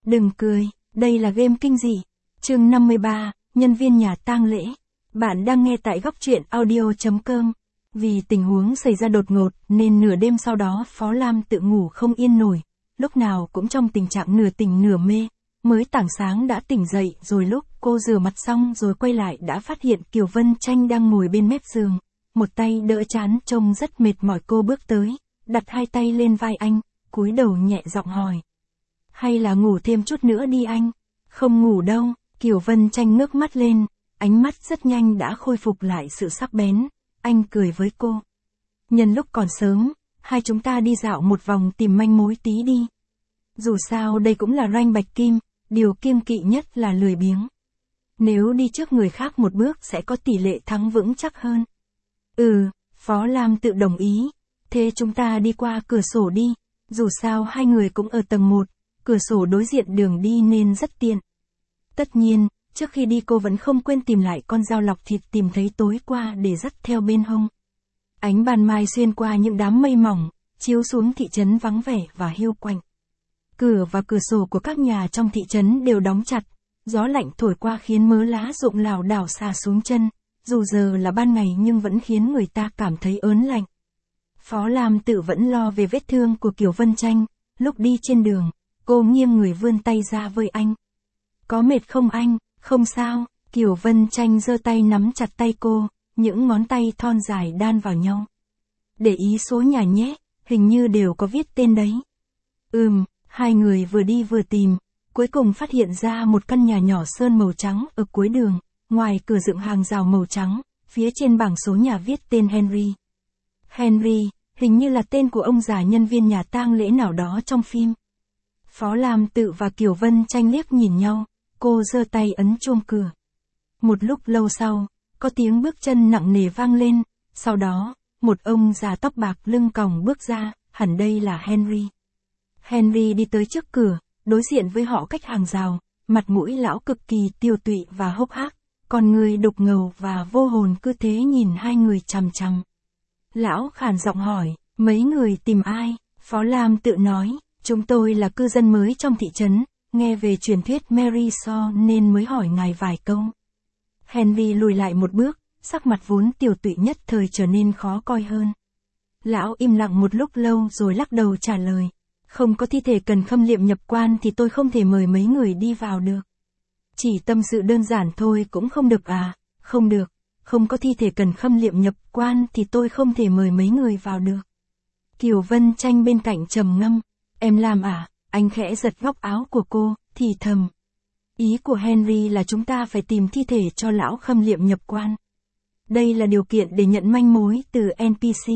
Đừng cười, đây là game kinh dị. Chương 53, nhân viên nhà tang lễ. Bạn đang nghe tại góc truyện audio.com. Vì tình huống xảy ra đột ngột nên nửa đêm sau đó Phó Lam tự ngủ không yên nổi, lúc nào cũng trong tình trạng nửa tỉnh nửa mê. Mới tảng sáng đã tỉnh dậy, rồi lúc cô rửa mặt xong rồi quay lại đã phát hiện Kiều Vân Tranh đang ngồi bên mép giường, một tay đỡ trán trông rất mệt mỏi. Cô bước tới, đặt hai tay lên vai anh, cúi đầu nhẹ giọng hỏi. Hay là ngủ thêm chút nữa đi anh? Không ngủ đâu. Kiều Vân Tranh ngước mắt lên, ánh mắt rất nhanh đã khôi phục lại sự sắc bén. Anh cười với cô. Nhân lúc còn sớm, hai chúng ta đi dạo một vòng tìm manh mối tí đi. Dù sao đây cũng là ranh bạch kim, điều kiêng kỵ nhất là lười biếng. Nếu đi trước người khác một bước sẽ có tỷ lệ thắng vững chắc hơn. Phó Lam tự đồng ý. Thế chúng ta đi qua cửa sổ đi, dù sao hai người cũng ở tầng 1, cửa sổ đối diện đường đi nên rất tiện. Tất nhiên, trước khi đi cô vẫn không quên tìm lại con dao lọc thịt tìm thấy tối qua để dắt theo bên hông. Ánh ban mai xuyên qua những đám mây mỏng, chiếu xuống thị trấn vắng vẻ và hiu quạnh. Cửa và cửa sổ của các nhà trong thị trấn đều đóng chặt, gió lạnh thổi qua khiến mớ lá rụng lảo đảo xà xuống chân, dù giờ là ban ngày nhưng vẫn khiến người ta cảm thấy ớn lạnh. Phó Lam tự vẫn lo về vết thương của Kiều Vân Tranh, lúc đi trên đường, cô nghiêng người vươn tay ra với anh. Có mệt không anh? Không sao. Kiều Vân Tranh giơ tay nắm chặt tay cô, những ngón tay thon dài đan vào nhau. Để ý số nhà nhé, hình như đều có viết tên đấy. Hai người vừa đi vừa tìm, cuối cùng phát hiện ra một căn nhà nhỏ sơn màu trắng ở cuối đường, ngoài cửa dựng hàng rào màu trắng, phía trên bảng số nhà viết tên Henry. Henry, hình như là tên của ông già nhân viên nhà tang lễ nào đó trong phim. Phó Lam tự và Kiều Vân Tranh liếc nhìn nhau, cô giơ tay ấn chuông cửa. Một lúc lâu sau, có tiếng bước chân nặng nề vang lên, sau đó, một ông già tóc bạc lưng còng bước ra, hẳn đây là Henry. Henry đi tới trước cửa, đối diện với họ cách hàng rào, mặt mũi lão cực kỳ tiêu tụy và hốc hác, con người đục ngầu và vô hồn cứ thế nhìn hai người chằm chằm. Lão khàn giọng hỏi, mấy người tìm ai? Phó Lam tự nói, chúng tôi là cư dân mới trong thị trấn, nghe về truyền thuyết Mary So nên mới hỏi ngài vài câu. Henry lùi lại một bước, sắc mặt vốn tiều tụy nhất thời trở nên khó coi hơn. Lão im lặng một lúc lâu rồi lắc đầu trả lời, không có thi thể cần khâm liệm nhập quan thì tôi không thể mời mấy người đi vào được. Chỉ tâm sự đơn giản thôi cũng không được à? Không được, không có thi thể cần khâm liệm nhập quan thì tôi không thể mời mấy người vào được. Kiều Vân Tranh bên cạnh trầm ngâm, em làm à? Anh khẽ giật góc áo của cô, thì thầm. Ý của Henry là chúng ta phải tìm thi thể cho lão khâm liệm nhập quan. Đây là điều kiện để nhận manh mối từ NPC.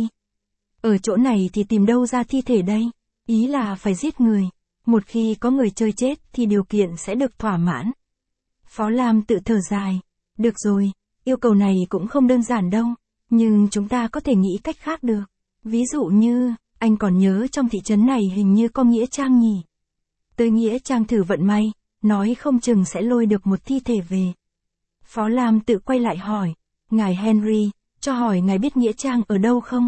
Ở chỗ này thì tìm đâu ra thi thể đây? Ý là phải giết người. Một khi có người chơi chết thì điều kiện sẽ được thỏa mãn. Phó Lam tự thở dài. Được rồi, yêu cầu này cũng không đơn giản đâu. Nhưng chúng ta có thể nghĩ cách khác được. Ví dụ như, anh còn nhớ trong thị trấn này hình như có nghĩa trang nhỉ? Tới nghĩa trang thử vận may, nói không chừng sẽ lôi được một thi thể về. Phó Lam tự quay lại hỏi, ngài Henry, cho hỏi ngài biết nghĩa trang ở đâu không?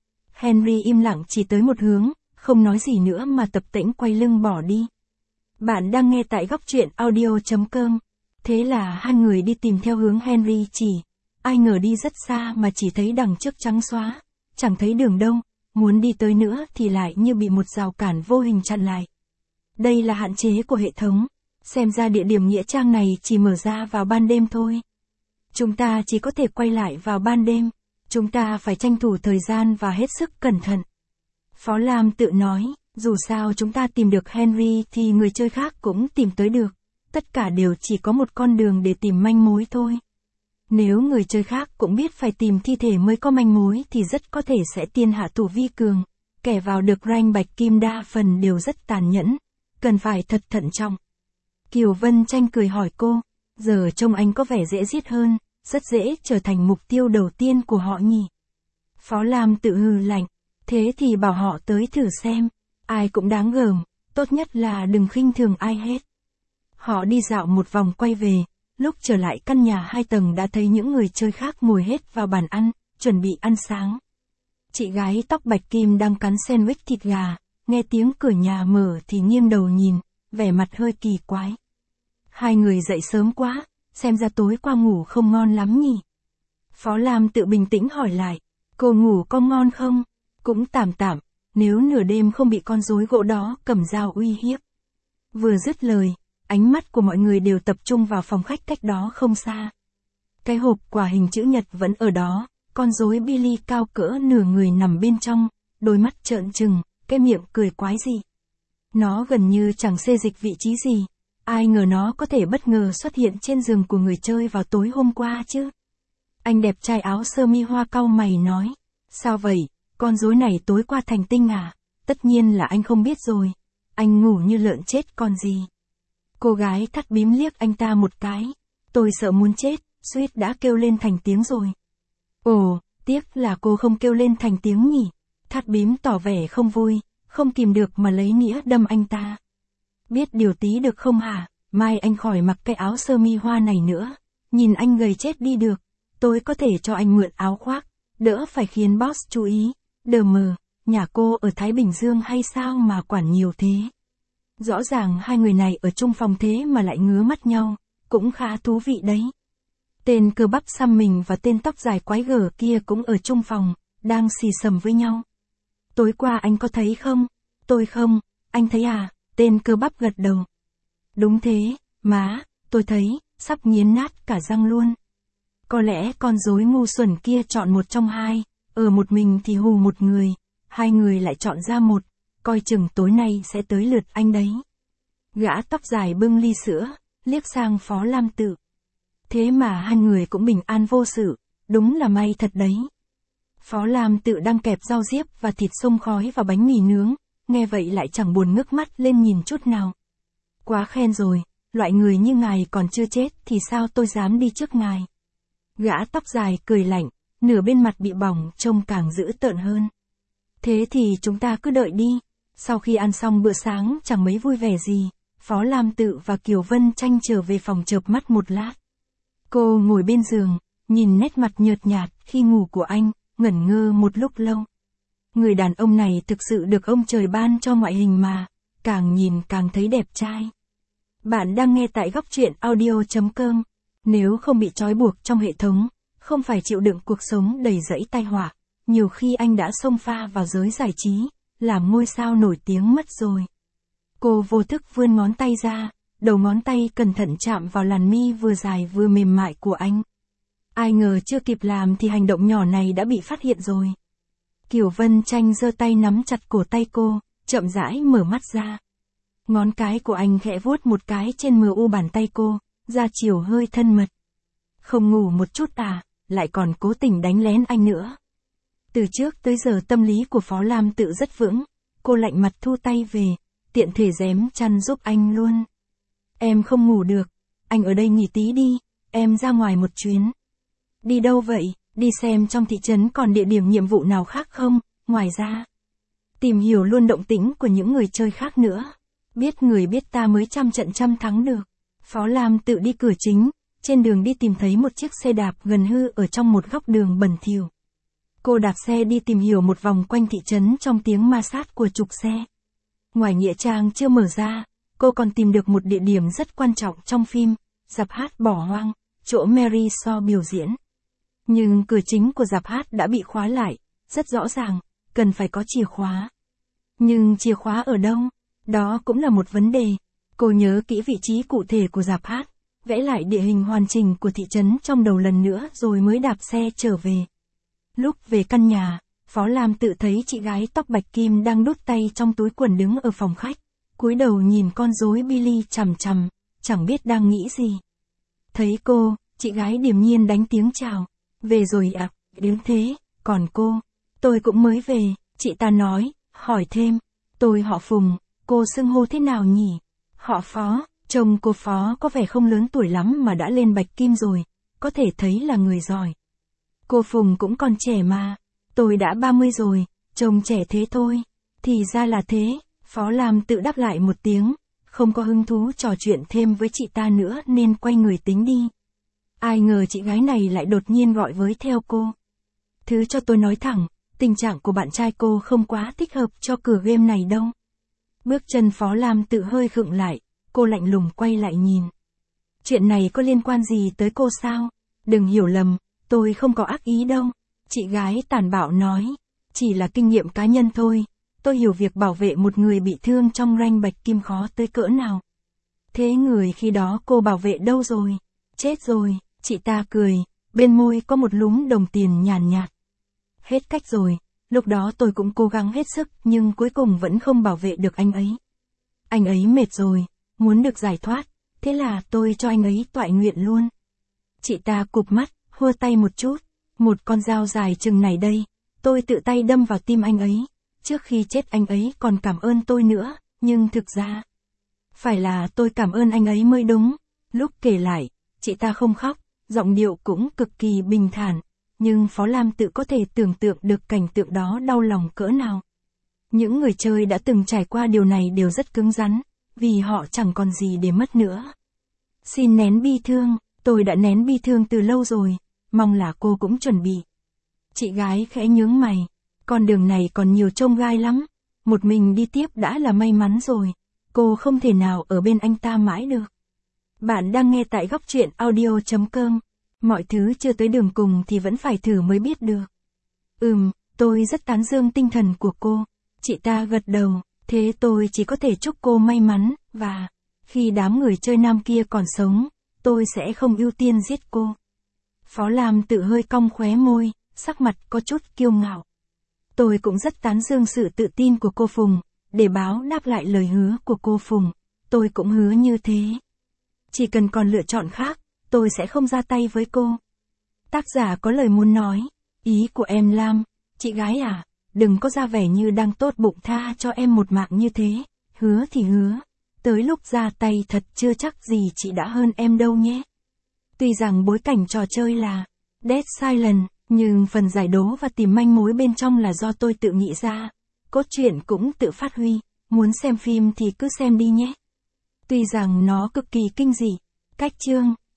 Henry im lặng chỉ tới một hướng, không nói gì nữa mà tập tễnh quay lưng bỏ đi. Bạn đang nghe tại góc truyện audio.com. Thế là hai người đi tìm theo hướng Henry chỉ, ai ngờ đi rất xa mà chỉ thấy đằng trước trắng xóa, chẳng thấy đường đâu, muốn đi tới nữa thì lại như bị một rào cản vô hình chặn lại. Đây là hạn chế của hệ thống, xem ra địa điểm nghĩa trang này chỉ mở ra vào ban đêm thôi. Chúng ta chỉ có thể quay lại vào ban đêm, chúng ta phải tranh thủ thời gian và hết sức cẩn thận. Phó Lam tự nói, dù sao chúng ta tìm được Henry thì người chơi khác cũng tìm tới được, tất cả đều chỉ có một con đường để tìm manh mối thôi. Nếu người chơi khác cũng biết phải tìm thi thể mới có manh mối thì rất có thể sẽ tiên hạ thủ vi cường, kẻ vào được rank bạch kim đa phần đều rất tàn nhẫn, cần phải thật thận trọng. Kiều Vân Tranh cười hỏi cô, giờ trông anh có vẻ dễ giết hơn, rất dễ trở thành mục tiêu đầu tiên của họ nhỉ? Phó Lam tự hừ lạnh, thế thì bảo họ tới thử xem, ai cũng đáng gờm, tốt nhất là đừng khinh thường ai hết. Họ đi dạo một vòng quay về, lúc trở lại căn nhà 2 tầng đã thấy những người chơi khác ngồi hết vào bàn ăn, chuẩn bị ăn sáng. Chị gái tóc bạch kim đang cắn sandwich thịt gà, nghe tiếng cửa nhà mở thì nghiêng đầu nhìn, vẻ mặt hơi kỳ quái. Hai người dậy sớm quá, xem ra tối qua ngủ không ngon lắm nhỉ. Phó Lam tự bình tĩnh hỏi lại, cô ngủ có ngon không? Cũng tạm tạm, nếu nửa đêm không bị con rối gỗ đó cầm dao uy hiếp. Vừa dứt lời, ánh mắt của mọi người đều tập trung vào phòng khách cách đó không xa. Cái hộp quả hình chữ nhật vẫn ở đó, con rối Billy cao cỡ nửa người nằm bên trong, đôi mắt trợn trừng, cái miệng cười quái dị. Nó gần như chẳng xê dịch vị trí gì, ai ngờ nó có thể bất ngờ xuất hiện trên giường của người chơi vào tối hôm qua chứ. Anh đẹp trai áo sơ mi hoa cau mày nói, sao vậy, con rối này tối qua thành tinh à? Tất nhiên là anh không biết rồi, anh ngủ như lợn chết còn gì. Cô gái thắt bím liếc anh ta một cái, tôi sợ muốn chết, suýt đã kêu lên thành tiếng rồi. Ồ, tiếc là cô không kêu lên thành tiếng nhỉ. Thắt bím tỏ vẻ không vui, không kìm được mà lấy nĩa đâm anh ta. Biết điều tí được không hả, mai anh khỏi mặc cái áo sơ mi hoa này nữa, nhìn anh gầy chết đi được, tôi có thể cho anh mượn áo khoác, đỡ phải khiến boss chú ý. Đờ mờ, nhà cô ở Thái Bình Dương hay sao mà quản nhiều thế? Rõ ràng hai người này ở chung phòng thế mà lại ngứa mắt nhau, cũng khá thú vị đấy. Tên cơ bắp xăm mình và tên tóc dài quái gở kia cũng ở chung phòng, đang xì xầm với nhau. Tối qua anh có thấy không? Tôi không, anh thấy à? Tên cơ bắp gật đầu. Đúng thế, má, tôi thấy, sắp nghiến nát cả răng luôn. Có lẽ con rối ngu xuẩn kia chọn một trong hai, ở một mình thì hù một người, hai người lại chọn ra một, coi chừng tối nay sẽ tới lượt anh đấy. Gã tóc dài bưng ly sữa, liếc sang Phó Lam Tự. Thế mà hai người cũng bình an vô sự, đúng là may thật đấy. Phó Lam Tự đang kẹp rau diếp và thịt xông khói vào bánh mì nướng, nghe vậy lại chẳng buồn ngước mắt lên nhìn chút nào. Quá khen rồi, loại người như ngài còn chưa chết thì sao tôi dám đi trước ngài. Gã tóc dài cười lạnh, nửa bên mặt bị bỏng trông càng dữ tợn hơn. Thế thì chúng ta cứ đợi đi. Sau khi ăn xong bữa sáng chẳng mấy vui vẻ gì, Phó Lam Tự và Kiều Vân Tranh trở về phòng chợp mắt một lát. Cô ngồi bên giường, nhìn nét mặt nhợt nhạt khi ngủ của anh, ngẩn ngơ một lúc lâu. Người đàn ông này thực sự được ông trời ban cho ngoại hình mà, càng nhìn càng thấy đẹp trai. Bạn đang nghe tại góc truyện audio.com. Nếu không bị trói buộc trong hệ thống, không phải chịu đựng cuộc sống đầy rẫy tai họa, nhiều khi anh đã xông pha vào giới giải trí, làm ngôi sao nổi tiếng mất rồi. Cô vô thức vươn ngón tay ra, đầu ngón tay cẩn thận chạm vào làn mi vừa dài vừa mềm mại của anh. Ai ngờ chưa kịp làm thì hành động nhỏ này đã bị phát hiện rồi. Kiều Vân Tranh giơ tay nắm chặt cổ tay cô, chậm rãi mở mắt ra. Ngón cái của anh khẽ vuốt một cái trên MU bàn tay cô, ra chiều hơi thân mật. Không ngủ một chút à, lại còn cố tình đánh lén anh nữa. Từ trước tới giờ tâm lý của Phó Lam Tự rất vững, cô lạnh mặt thu tay về, tiện thể rém chăn giúp anh luôn. Em không ngủ được, anh ở đây nghỉ tí đi, em ra ngoài một chuyến. Đi đâu vậy, đi xem trong thị trấn còn địa điểm nhiệm vụ nào khác không, ngoài ra. Tìm hiểu luôn động tĩnh của những người chơi khác nữa. Biết người biết ta mới trăm trận trăm thắng được. Phó Lam Tự đi cửa chính, trên đường đi tìm thấy một chiếc xe đạp gần hư ở trong một góc đường bẩn thỉu. Cô đạp xe đi tìm hiểu một vòng quanh thị trấn trong tiếng ma sát của trục xe. Ngoài nghĩa trang chưa mở ra, cô còn tìm được một địa điểm rất quan trọng trong phim, rạp hát bỏ hoang, chỗ Mary Shaw biểu diễn. Nhưng cửa chính của rạp hát đã bị khóa lại, rất rõ ràng, cần phải có chìa khóa. Nhưng chìa khóa ở đâu? Đó cũng là một vấn đề. Cô nhớ kỹ vị trí cụ thể của rạp hát, vẽ lại địa hình hoàn chỉnh của thị trấn trong đầu lần nữa rồi mới đạp xe trở về. Lúc về căn nhà, Phó Lam Tự thấy chị gái tóc bạch kim đang đút tay trong túi quần đứng ở phòng khách, cúi đầu nhìn con rối Billy chằm chằm, chẳng biết đang nghĩ gì. Thấy cô, chị gái điềm nhiên đánh tiếng chào. Về rồi ạ, đến thế, còn cô, tôi cũng mới về, chị ta nói, hỏi thêm, tôi họ Phùng, cô xưng hô thế nào nhỉ? Họ Phó, chồng cô Phó có vẻ không lớn tuổi lắm mà đã lên bạch kim rồi, có thể thấy là người giỏi. Cô Phùng cũng còn trẻ mà, tôi đã 30 rồi, chồng trẻ thế thôi. Thì ra là thế, Phó Lam Tự đáp lại một tiếng, không có hứng thú trò chuyện thêm với chị ta nữa nên quay người tính đi. Ai ngờ chị gái này lại đột nhiên gọi với theo cô. Thứ cho tôi nói thẳng, tình trạng của bạn trai cô không quá thích hợp cho cửa game này đâu. Bước chân Phó Lam Tự hơi khựng lại, cô lạnh lùng quay lại nhìn. Chuyện này có liên quan gì tới cô sao? Đừng hiểu lầm, tôi không có ác ý đâu. Chị gái tàn bạo nói. Chỉ là kinh nghiệm cá nhân thôi. Tôi hiểu việc bảo vệ một người bị thương trong ranh bạch kim khó tới cỡ nào. Thế người khi đó cô bảo vệ đâu rồi? Chết rồi, chị ta cười, bên môi có một lúm đồng tiền nhàn nhạt. Hết cách rồi, lúc đó tôi cũng cố gắng hết sức nhưng cuối cùng vẫn không bảo vệ được anh ấy. Anh ấy mệt rồi, muốn được giải thoát, thế là tôi cho anh ấy toại nguyện luôn. Chị ta cụp mắt, hua tay một chút, một con dao dài chừng này đây, tôi tự tay đâm vào tim anh ấy. Trước khi chết anh ấy còn cảm ơn tôi nữa, nhưng thực ra, phải là tôi cảm ơn anh ấy mới đúng. Lúc kể lại, chị ta không khóc, giọng điệu cũng cực kỳ bình thản, nhưng Phó Lam Tự có thể tưởng tượng được cảnh tượng đó đau lòng cỡ nào. Những người chơi đã từng trải qua điều này đều rất cứng rắn, vì họ chẳng còn gì để mất nữa. Xin nén bi thương, tôi đã nén bi thương từ lâu rồi, mong là cô cũng chuẩn bị. Chị gái khẽ nhướng mày, con đường này còn nhiều chông gai lắm, một mình đi tiếp đã là may mắn rồi, cô không thể nào ở bên anh ta mãi được. Bạn đang nghe tại góc truyện audio.com, mọi thứ chưa tới đường cùng thì vẫn phải thử mới biết được. Tôi rất tán dương tinh thần của cô. Chị ta gật đầu, thế tôi chỉ có thể chúc cô may mắn, và khi đám người chơi nam kia còn sống, tôi sẽ không ưu tiên giết cô. Phó Lam Tự hơi cong khóe môi, sắc mặt có chút kiêu ngạo. Tôi cũng rất tán dương sự tự tin của cô Phùng, để báo đáp lại lời hứa của cô Phùng, tôi cũng hứa như thế. Chỉ cần còn lựa chọn khác, tôi sẽ không ra tay với cô. Tác giả có lời muốn nói, ý của em Lam, chị gái à, đừng có ra vẻ như đang tốt bụng tha cho em một mạng như thế, hứa thì hứa, tới lúc ra tay thật chưa chắc gì chị đã hơn em đâu nhé. Tuy rằng bối cảnh trò chơi là Dead Silent, nhưng phần giải đố và tìm manh mối bên trong là do tôi tự nghĩ ra, cốt truyện cũng tự phát huy, muốn xem phim thì cứ xem đi nhé. Tuy rằng nó cực kỳ kinh dị, cách chương,